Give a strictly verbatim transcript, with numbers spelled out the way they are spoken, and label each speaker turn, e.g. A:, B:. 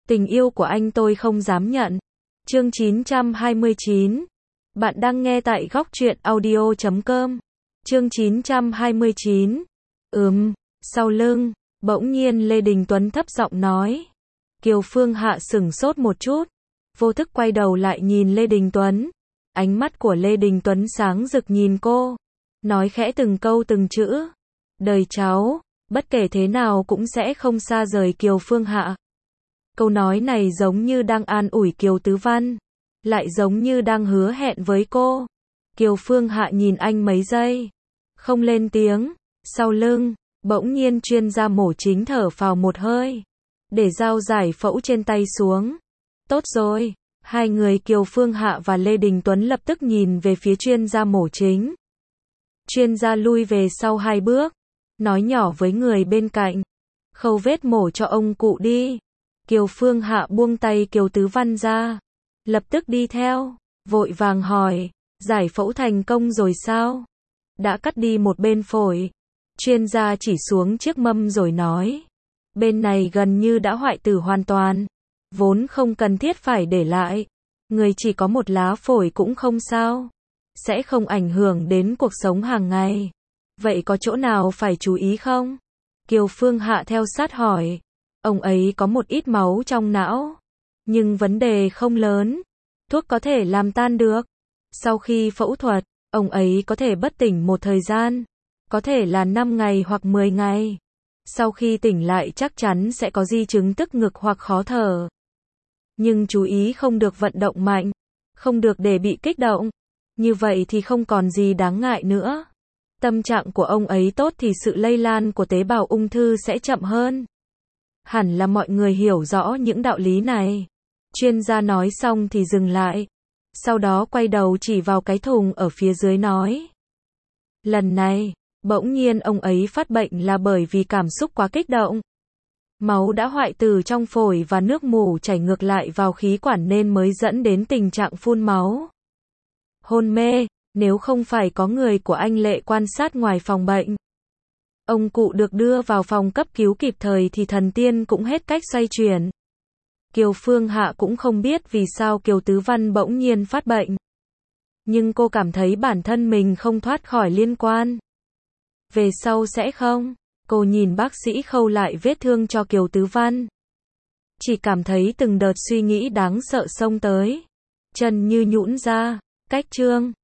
A: Tình yêu của anh tôi không dám nhận. Chương chín trăm hai mươi chín. Bạn đang nghe tại góc truyện audio chấm com. Chương chín trăm hai mươi chín. Ừm, sau lưng, bỗng nhiên Lê Đình Tuấn thấp giọng nói. Kiều Phương Hạ sửng sốt một chút, vô thức quay đầu lại nhìn Lê Đình Tuấn. Ánh mắt của Lê Đình Tuấn sáng rực nhìn cô, nói khẽ từng câu từng chữ. Đời cháu, bất kể thế nào cũng sẽ không xa rời Kiều Phương Hạ. Câu nói này giống như đang an ủi Kiều Tứ Văn, lại giống như đang hứa hẹn với cô. Kiều Phương Hạ nhìn anh mấy giây, không lên tiếng. Sau lưng, bỗng nhiên chuyên gia mổ chính thở phào một hơi, để dao giải phẫu trên tay xuống. Tốt rồi, hai người Kiều Phương Hạ và Lê Đình Tuấn lập tức nhìn về phía chuyên gia mổ chính. Chuyên gia lui về sau hai bước, nói nhỏ với người bên cạnh. Khâu vết mổ cho ông cụ đi. Kiều Phương Hạ buông tay Kiều Tứ Văn ra, lập tức đi theo, vội vàng hỏi, giải phẫu thành công rồi sao? Đã cắt đi một bên phổi. Chuyên gia chỉ xuống chiếc mâm rồi nói, bên này gần như đã hoại tử hoàn toàn, vốn không cần thiết phải để lại. Người chỉ có một lá phổi cũng không sao, sẽ không ảnh hưởng đến cuộc sống hàng ngày. Vậy có chỗ nào phải chú ý không? Kiều Phương Hạ theo sát hỏi. Ông ấy có một ít máu trong não, nhưng vấn đề không lớn, thuốc có thể làm tan được. Sau khi phẫu thuật, ông ấy có thể bất tỉnh một thời gian, có thể là năm ngày hoặc mười ngày. Sau khi tỉnh lại chắc chắn sẽ có di chứng tức ngực hoặc khó thở. Nhưng chú ý không được vận động mạnh, không được để bị kích động. Như vậy thì không còn gì đáng ngại nữa. Tâm trạng của ông ấy tốt thì sự lây lan của tế bào ung thư sẽ chậm hơn. Hẳn là mọi người hiểu rõ những đạo lý này. Chuyên gia nói xong thì dừng lại. Sau đó quay đầu chỉ vào cái thùng ở phía dưới nói. Lần này, bỗng nhiên ông ấy phát bệnh là bởi vì cảm xúc quá kích động. Máu đã hoại tử trong phổi và nước mủ chảy ngược lại vào khí quản nên mới dẫn đến tình trạng phun máu. Hôn mê, nếu không phải có người của anh Lệ quan sát ngoài phòng bệnh, ông cụ được đưa vào phòng cấp cứu kịp thời thì thần tiên cũng hết cách xoay chuyển. Kiều Phương Hạ cũng không biết vì sao Kiều Tứ Văn bỗng nhiên phát bệnh. Nhưng cô cảm thấy bản thân mình không thoát khỏi liên quan. Về sau sẽ không. Cô nhìn bác sĩ khâu lại vết thương cho Kiều Tứ Văn. Chỉ cảm thấy từng đợt suy nghĩ đáng sợ xông tới. Chân như nhũn ra. Cách chương